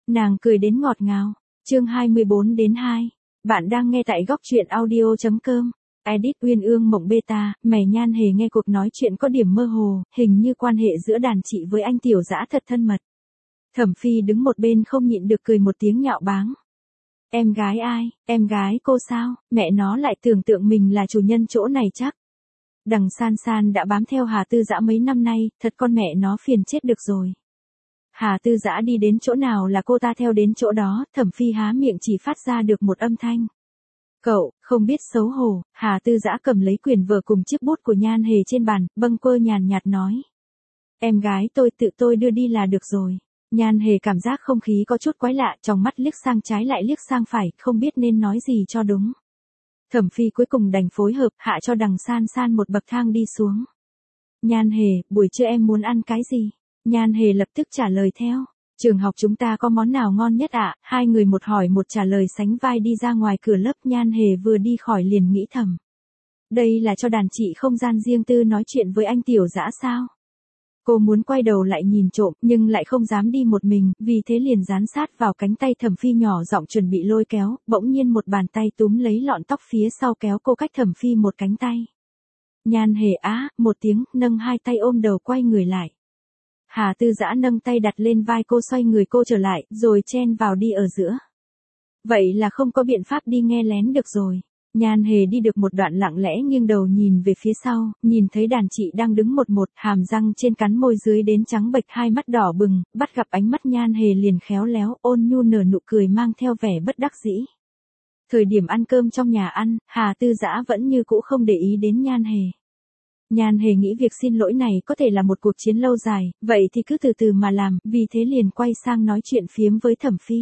Nàng cười đến ngọt ngào. Chương 24-2. Bạn đang nghe tại góc truyện audio.com. Edit Uyên Ương Mộng Beta. Mày Nhan Hề nghe cuộc nói chuyện có điểm mơ hồ, hình như quan hệ giữa đàn chị với anh tiểu dã thật thân mật. Thẩm Phi đứng một bên không nhịn được cười một tiếng nhạo báng. Em gái ai, em gái cô sao, mẹ nó lại tưởng tượng mình là chủ nhân chỗ này chắc. Đằng San San đã bám theo Hà Tư Dã mấy năm nay, thật con mẹ nó phiền chết được rồi. Hà Tư Dã đi đến chỗ nào là cô ta theo đến chỗ đó, Thẩm Phi há miệng chỉ phát ra được một âm thanh. Cậu, không biết xấu hổ. Hà Tư Dã cầm lấy quyển vở cùng chiếc bút của Nhan Hề trên bàn, bâng quơ nhàn nhạt nói. Em gái tự tôi đưa đi là được rồi. Nhan Hề cảm giác không khí có chút quái lạ, trong mắt liếc sang trái lại liếc sang phải, không biết nên nói gì cho đúng. Thẩm Phi cuối cùng đành phối hợp, hạ cho đằng San San một bậc thang đi xuống. Nhan Hề, buổi trưa em muốn ăn cái gì? Nhan Hề lập tức trả lời theo. Trường học chúng ta có món nào ngon nhất ạ? Hai người một hỏi một trả lời sánh vai đi ra ngoài cửa lớp. Nhan Hề vừa đi khỏi liền nghĩ thầm. Đây là cho đàn chị không gian riêng tư nói chuyện với anh tiểu dã sao? Cô muốn quay đầu lại nhìn trộm, nhưng lại không dám đi một mình, vì thế liền dán sát vào cánh tay Thẩm Phi nhỏ giọng chuẩn bị lôi kéo, bỗng nhiên một bàn tay túm lấy lọn tóc phía sau kéo cô cách Thẩm Phi một cánh tay. Nhan Hề á, một tiếng, nâng hai tay ôm đầu quay người lại. Hà Tư Dã nâng tay đặt lên vai cô xoay người cô trở lại, rồi chen vào đi ở giữa. Vậy là không có biện pháp đi nghe lén được rồi. Nhan Hề đi được một đoạn lặng lẽ nghiêng đầu nhìn về phía sau, nhìn thấy đàn chị đang đứng một hàm răng trên cắn môi dưới đến trắng bệch hai mắt đỏ bừng, bắt gặp ánh mắt Nhan Hề liền khéo léo ôn nhu nở nụ cười mang theo vẻ bất đắc dĩ. Thời điểm ăn cơm trong nhà ăn, Hà Tư Dã vẫn như cũ không để ý đến Nhan Hề. Nhan Hề nghĩ việc xin lỗi này có thể là một cuộc chiến lâu dài, vậy thì cứ từ từ mà làm, vì thế liền quay sang nói chuyện phiếm với Thẩm Phi.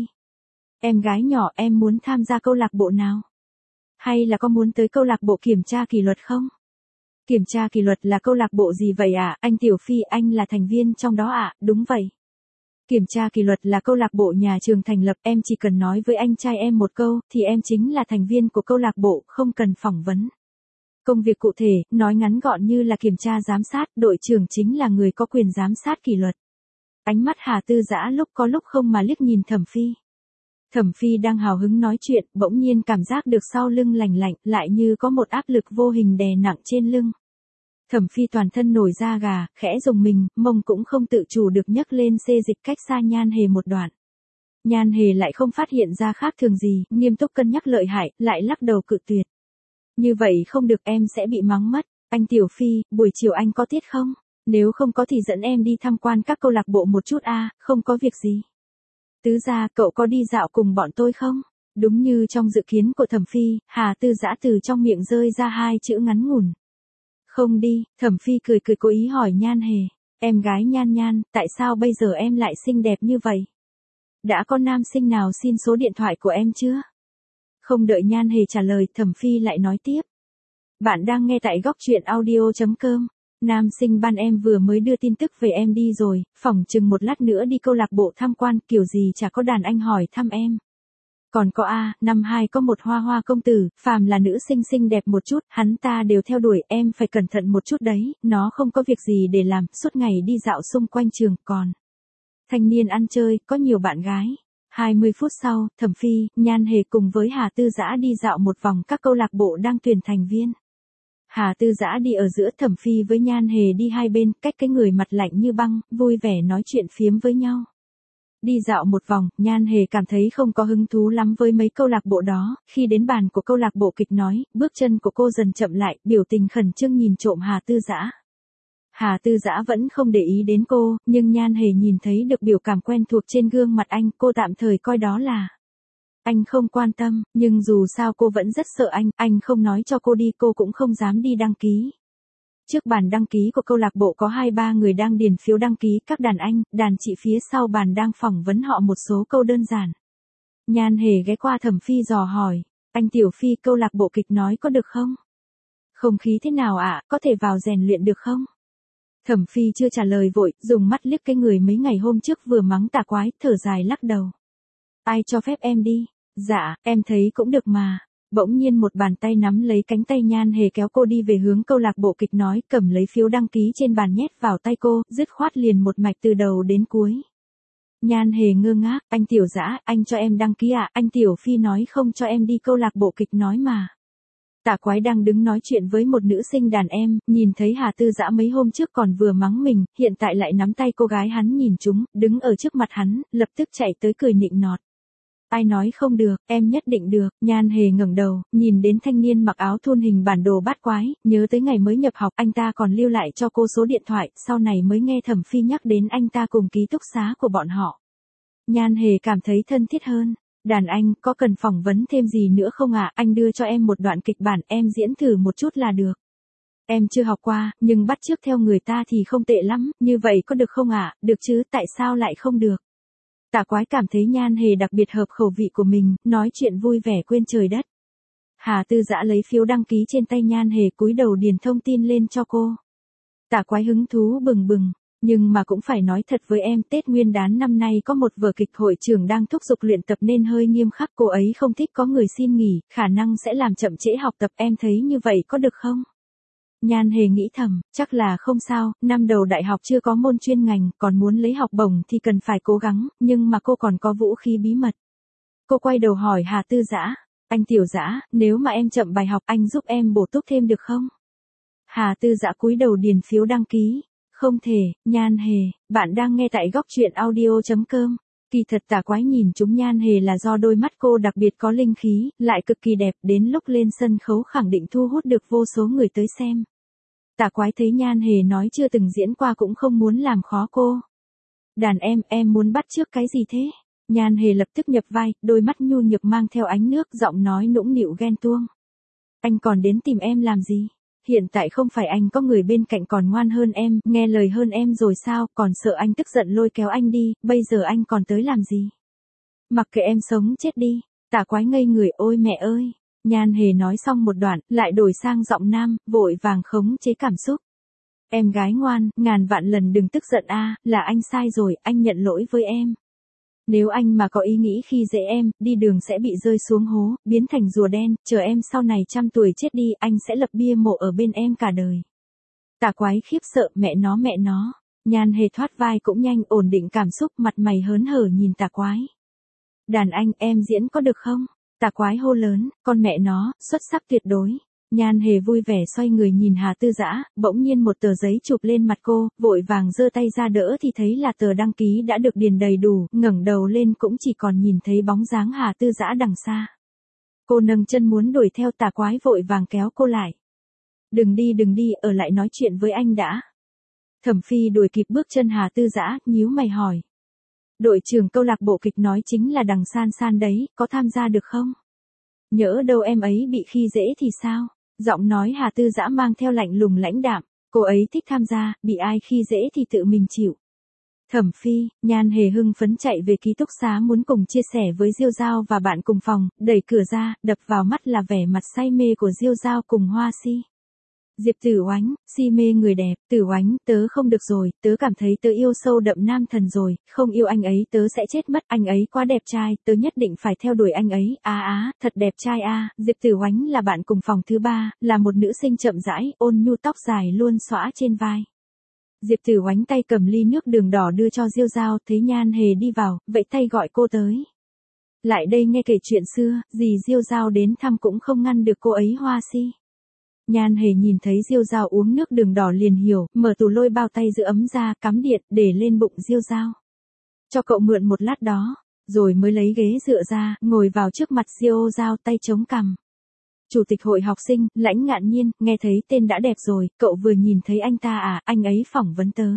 Em gái nhỏ, em muốn tham gia câu lạc bộ nào? Hay là có muốn tới câu lạc bộ kiểm tra kỷ luật không? Kiểm tra kỷ luật là câu lạc bộ gì vậy ạ? Anh Tiểu Phi, anh là thành viên trong đó ạ? Đúng vậy. Kiểm tra kỷ luật là câu lạc bộ nhà trường thành lập, em chỉ cần nói với anh trai em một câu, thì em chính là thành viên của câu lạc bộ, không cần phỏng vấn. Công việc cụ thể, nói ngắn gọn như là kiểm tra giám sát, đội trưởng chính là người có quyền giám sát kỷ luật. Ánh mắt Hà Tư Dã lúc có lúc không mà liếc nhìn Thẩm Phi. Thẩm Phi đang hào hứng nói chuyện, bỗng nhiên cảm giác được sau lưng lành lạnh, lại như có một áp lực vô hình đè nặng trên lưng. Thẩm Phi toàn thân nổi da gà, khẽ rùng mình, mông cũng không tự chủ được nhấc lên xê dịch cách xa Nhan Hề một đoạn. Nhan Hề lại không phát hiện ra khác thường gì, nghiêm túc cân nhắc lợi hại, lại lắc đầu cự tuyệt. Như vậy không được, em sẽ bị mắng mất. Anh Tiểu Phi, buổi chiều anh có tiết không? Nếu không có thì dẫn em đi tham quan các câu lạc bộ một chút a, không có việc gì. Tứ gia, cậu có đi dạo cùng bọn tôi không? Đúng như trong dự kiến của Thẩm Phi, Hà Tư Dã từ trong miệng rơi ra hai chữ ngắn ngủn. Không đi. Thẩm Phi cười cố ý hỏi Nhan Hề. Em gái Nhan Nhan, tại sao bây giờ em lại xinh đẹp như vậy? Đã có nam sinh nào xin số điện thoại của em chưa? Không đợi Nhan Hề trả lời, Thẩm Phi lại nói tiếp. Bạn đang nghe tại góc truyện audio.com. Nam sinh ban em vừa mới đưa tin tức về em đi rồi, phỏng chừng một lát nữa đi câu lạc bộ tham quan, kiểu gì chả có đàn anh hỏi thăm em. Còn có năm 2 có một hoa hoa công tử, phàm là nữ sinh xinh đẹp một chút, hắn ta đều theo đuổi, em phải cẩn thận một chút đấy, nó không có việc gì để làm, suốt ngày đi dạo xung quanh trường, còn thanh niên ăn chơi, có nhiều bạn gái. 20 phút sau, Thẩm Phi, Nhan Hề cùng với Hà Tư Dã đi dạo một vòng các câu lạc bộ đang tuyển thành viên. Hà Tư Dã đi ở giữa, Thẩm Phi với Nhan Hề đi hai bên, cách cái người mặt lạnh như băng, vui vẻ nói chuyện phiếm với nhau. Đi dạo một vòng, Nhan Hề cảm thấy không có hứng thú lắm với mấy câu lạc bộ đó, khi đến bàn của câu lạc bộ kịch nói, bước chân của cô dần chậm lại, biểu tình khẩn trương nhìn trộm Hà Tư Dã. Hà Tư Dã vẫn không để ý đến cô, nhưng Nhan Hề nhìn thấy được biểu cảm quen thuộc trên gương mặt anh, cô tạm thời coi đó là anh không quan tâm, nhưng dù sao cô vẫn rất sợ anh không nói cho cô đi cô cũng không dám đi đăng ký. Trước bàn đăng ký của câu lạc bộ có 2-3 người đang điền phiếu đăng ký, các đàn anh, đàn chị phía sau bàn đang phỏng vấn họ một số câu đơn giản. Nhan Hề ghé qua Thẩm Phi dò hỏi, anh Tiểu Phi, câu lạc bộ kịch nói có được không? Không khí thế nào ạ, có thể vào rèn luyện được không? Thẩm Phi chưa trả lời vội, dùng mắt liếc cái người mấy ngày hôm trước vừa mắng tà quái, thở dài lắc đầu. Ai cho phép em đi? Dạ, em thấy cũng được mà. Bỗng nhiên một bàn tay nắm lấy cánh tay Nhan Hề kéo cô đi về hướng câu lạc bộ kịch nói, cầm lấy phiếu đăng ký trên bàn nhét vào tay cô, dứt khoát liền một mạch từ đầu đến cuối. Nhan Hề ngơ ngác, anh Tiểu Dã, anh cho em đăng ký à, anh Tiểu Phi nói không cho em đi câu lạc bộ kịch nói mà. Tả Quái đang đứng nói chuyện với một nữ sinh đàn em, nhìn thấy Hà Tư Dã mấy hôm trước còn vừa mắng mình, hiện tại lại nắm tay cô gái hắn nhìn chúng, đứng ở trước mặt hắn, lập tức chạy tới cười nịnh nọt. Ai nói không được, em nhất định được. Nhan Hề ngẩng đầu, nhìn đến thanh niên mặc áo thun hình bản đồ bát quái, nhớ tới ngày mới nhập học, anh ta còn lưu lại cho cô số điện thoại, sau này mới nghe Thẩm Phi nhắc đến anh ta cùng ký túc xá của bọn họ. Nhan Hề cảm thấy thân thiết hơn. Đàn anh, có cần phỏng vấn thêm gì nữa không ạ? Anh đưa cho em một đoạn kịch bản, em diễn thử một chút là được. Em chưa học qua, nhưng bắt chước theo người ta thì không tệ lắm, như vậy có được không ạ? Được chứ, tại sao lại không được? Tả Quái cảm thấy Nhan Hề đặc biệt hợp khẩu vị của mình, nói chuyện vui vẻ quên trời đất. Hà Tư Dã lấy phiếu đăng ký trên tay Nhan Hề cúi đầu điền thông tin lên cho cô. Tả Quái hứng thú bừng bừng, nhưng mà cũng phải nói thật với em, Tết Nguyên đán năm nay có một vở kịch hội trưởng đang thúc giục luyện tập nên hơi nghiêm khắc, cô ấy không thích có người xin nghỉ, khả năng sẽ làm chậm trễ học tập, em thấy như vậy có được không? Nhan Hề nghĩ thầm, chắc là không sao, năm đầu đại học chưa có môn chuyên ngành, còn muốn lấy học bổng thì cần phải cố gắng, nhưng mà cô còn có vũ khí bí mật. Cô quay đầu hỏi Hà Tư Dã, anh Tiểu Dã, nếu mà em chậm bài học anh giúp em bổ túc thêm được không? Hà Tư Dã cúi đầu điền phiếu đăng ký. Không thể. Nhan Hề, bạn đang nghe tại góc truyện audio.com. Kỳ thật Tả Quái nhìn chúng Nhan Hề là do đôi mắt cô đặc biệt có linh khí, lại cực kỳ đẹp, đến lúc lên sân khấu khẳng định thu hút được vô số người tới xem. Tả Quái thấy Nhan Hề nói chưa từng diễn qua cũng không muốn làm khó cô. Đàn em muốn bắt chước cái gì thế? Nhan Hề lập tức nhập vai, đôi mắt nhu nhược mang theo ánh nước, giọng nói nũng nịu ghen tuông. Anh còn đến tìm em làm gì? Hiện tại không phải anh có người bên cạnh còn ngoan hơn em, nghe lời hơn em rồi sao, còn sợ anh tức giận lôi kéo anh đi, bây giờ anh còn tới làm gì? Mặc kệ em sống chết đi. Tả Quái ngây người, ôi mẹ ơi. Nhan Hề nói xong một đoạn, lại đổi sang giọng nam, vội vàng khống chế cảm xúc. Em gái ngoan, ngàn vạn lần đừng tức giận a, là anh sai rồi, anh nhận lỗi với em. Nếu anh mà có ý nghĩ khi dễ em, đi đường sẽ bị rơi xuống hố, biến thành rùa đen, chờ em sau này 100 tuổi chết đi, anh sẽ lập bia mộ ở bên em cả đời. Tả Quái khiếp sợ, mẹ nó. Nhan Hề thoát vai cũng nhanh, ổn định cảm xúc, mặt mày hớn hở nhìn Tả Quái. Đàn anh, em diễn có được không? Tả Quái hô lớn, con mẹ nó, xuất sắc tuyệt đối. Nhan Hề vui vẻ xoay người nhìn Hà Tư Dã, bỗng nhiên một tờ giấy chụp lên mặt cô, vội vàng giơ tay ra đỡ thì thấy là tờ đăng ký đã được điền đầy đủ, ngẩng đầu lên cũng chỉ còn nhìn thấy bóng dáng Hà Tư Dã đằng xa. Cô nâng chân muốn đuổi theo, Tả Quái vội vàng kéo cô lại. Đừng đi, ở lại nói chuyện với anh đã. Thẩm Phi đuổi kịp bước chân Hà Tư Dã, nhíu mày hỏi. Đội trưởng câu lạc bộ kịch nói chính là Đằng San San đấy, có tham gia được không? Nhỡ đâu em ấy bị khi dễ thì sao? Giọng nói Hà Tư Dã mang theo lạnh lùng lãnh đạm, cô ấy thích tham gia, bị ai khi dễ thì tự mình chịu. Thẩm Phi, Nhan Hề hưng phấn chạy về ký túc xá muốn cùng chia sẻ với Diêu Giao và bạn cùng phòng, đẩy cửa ra, đập vào mắt là vẻ mặt say mê của Diêu Giao cùng Hoa Si. Diệp Tử Oánh, si mê người đẹp, Tử Oánh, tớ không được rồi, tớ cảm thấy tớ yêu sâu đậm nam thần rồi, không yêu anh ấy tớ sẽ chết mất, anh ấy quá đẹp trai, tớ nhất định phải theo đuổi anh ấy, thật đẹp trai a. Diệp Tử Oánh là bạn cùng phòng thứ 3, là một nữ sinh chậm rãi, ôn nhu tóc dài luôn xõa trên vai. Diệp Tử Oánh tay cầm ly nước đường đỏ đưa cho Diêu Giao, thấy Nhan Hề đi vào, vẫy tay gọi cô tới. Lại đây nghe kể chuyện xưa, dì Diêu Giao đến thăm cũng không ngăn được cô ấy. Hoa Si. Nhan Hề nhìn thấy Diêu Giao uống nước đường đỏ liền hiểu, mở tủ lôi bao tay giữ ấm ra, cắm điện, để lên bụng Diêu Giao. Cho cậu mượn một lát đó, rồi mới lấy ghế dựa ra, ngồi vào trước mặt Diêu Giao tay chống cằm. Chủ tịch hội học sinh, Lãnh Ngạn Nhiên, nghe thấy tên đã đẹp rồi, cậu vừa nhìn thấy anh ta à, anh ấy phỏng vấn tớ.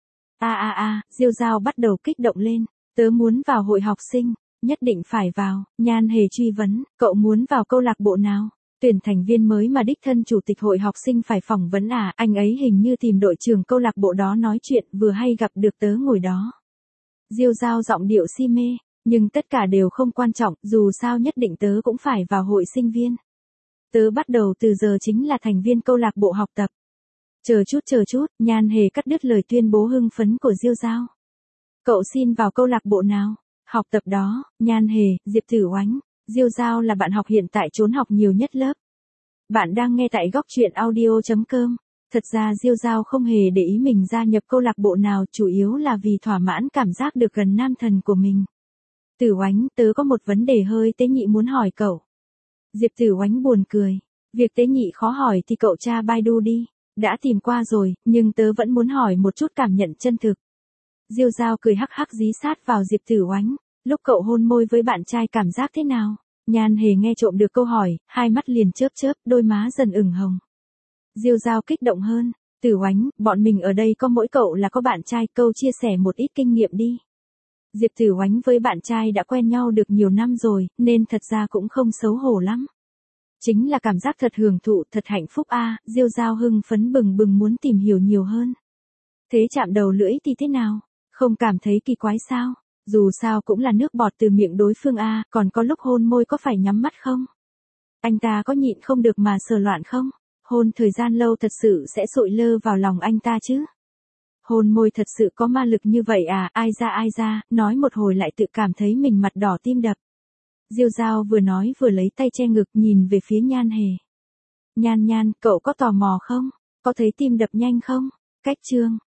Diêu Giao bắt đầu kích động lên, tớ muốn vào hội học sinh, nhất định phải vào. Nhan Hề truy vấn, cậu muốn vào câu lạc bộ nào? Tuyển thành viên mới mà đích thân chủ tịch hội học sinh phải phỏng vấn à, anh ấy hình như tìm đội trưởng câu lạc bộ đó nói chuyện, vừa hay gặp được tớ ngồi đó. Diêu Giao giọng điệu si mê, nhưng tất cả đều không quan trọng, dù sao nhất định tớ cũng phải vào hội sinh viên. Tớ bắt đầu từ giờ chính là thành viên câu lạc bộ học tập. Chờ chút, Nhan Hề cắt đứt lời tuyên bố hưng phấn của Diêu Giao. Cậu xin vào câu lạc bộ nào? Học tập đó. Nhan Hề, Diệp Tử Oánh, Diêu Giao là bạn học hiện tại trốn học nhiều nhất lớp. Bạn đang nghe tại góc truyện audio.com. Thật ra Diêu Giao không hề để ý mình gia nhập câu lạc bộ nào, chủ yếu là vì thỏa mãn cảm giác được gần nam thần của mình. Tử Oánh, tớ có một vấn đề hơi tế nhị muốn hỏi cậu. Diệp Tử Oánh buồn cười. Việc tế nhị khó hỏi thì cậu tra Baidu đi. Đã tìm qua rồi, nhưng tớ vẫn muốn hỏi một chút cảm nhận chân thực. Diêu Giao cười hắc hắc dí sát vào Diệp Tử Oánh. Lúc cậu hôn môi với bạn trai cảm giác thế nào? Nhan Hề nghe trộm được câu hỏi, hai mắt liền chớp chớp, đôi má dần ửng hồng. Diêu Giao kích động hơn. Tử Oánh, bọn mình ở đây có mỗi cậu là có bạn trai, câu chia sẻ một ít kinh nghiệm đi. Diệp Tử Oánh với bạn trai đã quen nhau được nhiều năm rồi, nên thật ra cũng không xấu hổ lắm. Chính là cảm giác thật hưởng thụ, thật hạnh phúc a. Diêu Giao hưng phấn bừng bừng muốn tìm hiểu nhiều hơn. Thế chạm đầu lưỡi thì thế nào? Không cảm thấy kỳ quái sao? Dù sao cũng là nước bọt từ miệng đối phương a, còn có lúc hôn môi có phải nhắm mắt không? Anh ta có nhịn không được mà sờ loạn không? Hôn thời gian lâu thật sự sẽ sụi lơ vào lòng anh ta chứ? Hôn môi thật sự có ma lực như vậy à? Ai ra, nói một hồi lại tự cảm thấy mình mặt đỏ tim đập. Diêu Giao vừa nói vừa lấy tay che ngực nhìn về phía Nhan Hề. Nhan, cậu có tò mò không? Có thấy tim đập nhanh không? Cách chương.